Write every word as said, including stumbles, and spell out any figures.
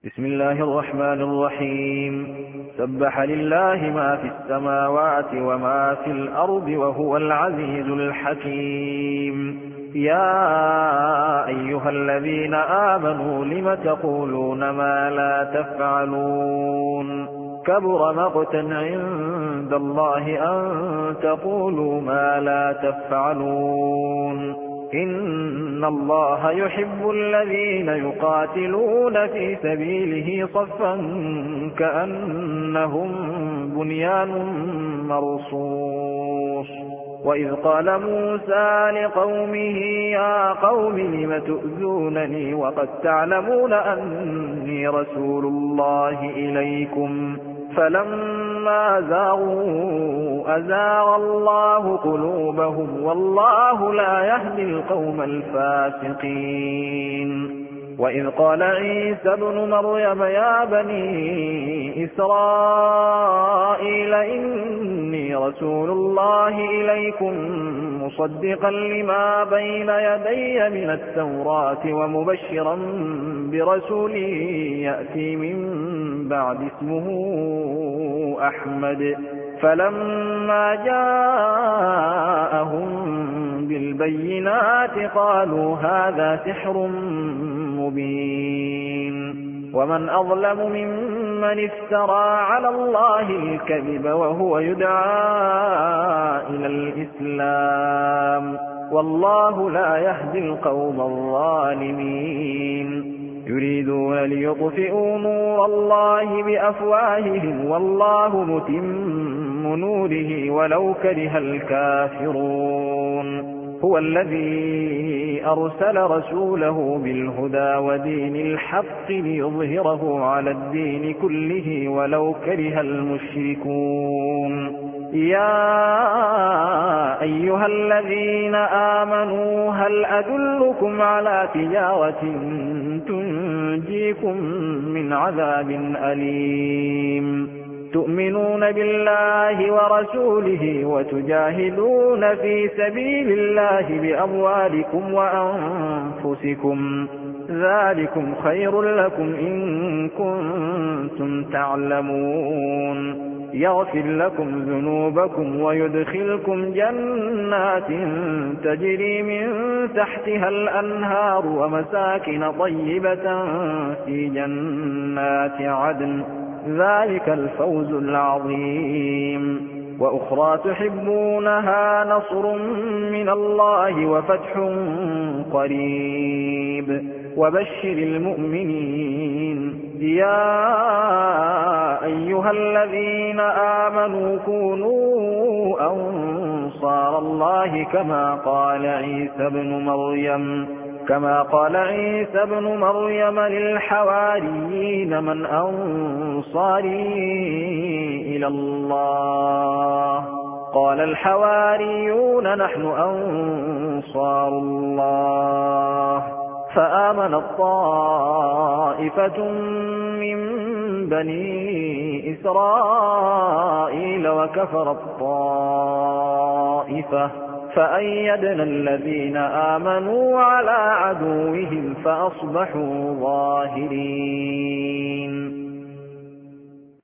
بسم الله الرحمن الرحيم. سبح لله ما في السماوات وما في الأرض وهو العزيز الحكيم. يا أيها الذين آمنوا لم تقولون ما لا تفعلون كبر مقتا عند الله أن تقولوا ما لا تفعلون إن الله يحب الذين يقاتلون في سبيله صفا كأنهم بنيان مرصوص. وإذ قال موسى لقومه يا قوم لم تؤذونني وقد تعلمون أني رسول الله إليكم فلما زاغوا أزاغ الله قلوبهم والله لا يهدي القوم الفاسقين. وإذ قال عيسى ابن مريم يا بني إسرائيل إني رسول الله إليكم مصدقا لما بين يدي من التوراة ومبشرا برسول يأتي من بعد اسمه أحمد. فلما جاءهم بالبينات قالوا هذا سحر مبين. ومن أظلم ممن افترى على الله الكذب وهو يدعى إلى الإسلام والله لا يهدي القوم الظالمين. يريدون ليطفئوا نور الله بأفواههم والله متم نوره ولو كره الكافرون. هو الذي أرسل رسوله بالهدى ودين الحق ليظهره على الدين كله ولو كره المشركون. يا أيها الذين آمنوا هل أدلكم على تجارة تنجيكم من عذاب أليم تؤمنون بالله ورسوله وتجاهدون في سبيل الله بأموالكم وأنفسكم ذلكم خير لكم إن كنتم تعلمون. يغفر لكم ذنوبكم ويدخلكم جنات تجري من تحتها الأنهار ومساكن طيبة في جنات عدن ذلك الفوز العظيم. وأخرى تحبونها نصر من الله وفتح قريب وبشر المؤمنين. يا أيها الذين آمنوا كونوا أنصار الله كما قال عيسى ابن مريم كما قال عيسى ابن مريم للحواريين من أنصاري إلى الله قال الحواريون نحن أنصار الله. فآمنت طائفة من بني إسرائيل وكفرت طائفة فأيدنا الذين آمنوا على عدوهم فأصبحوا ظاهرين.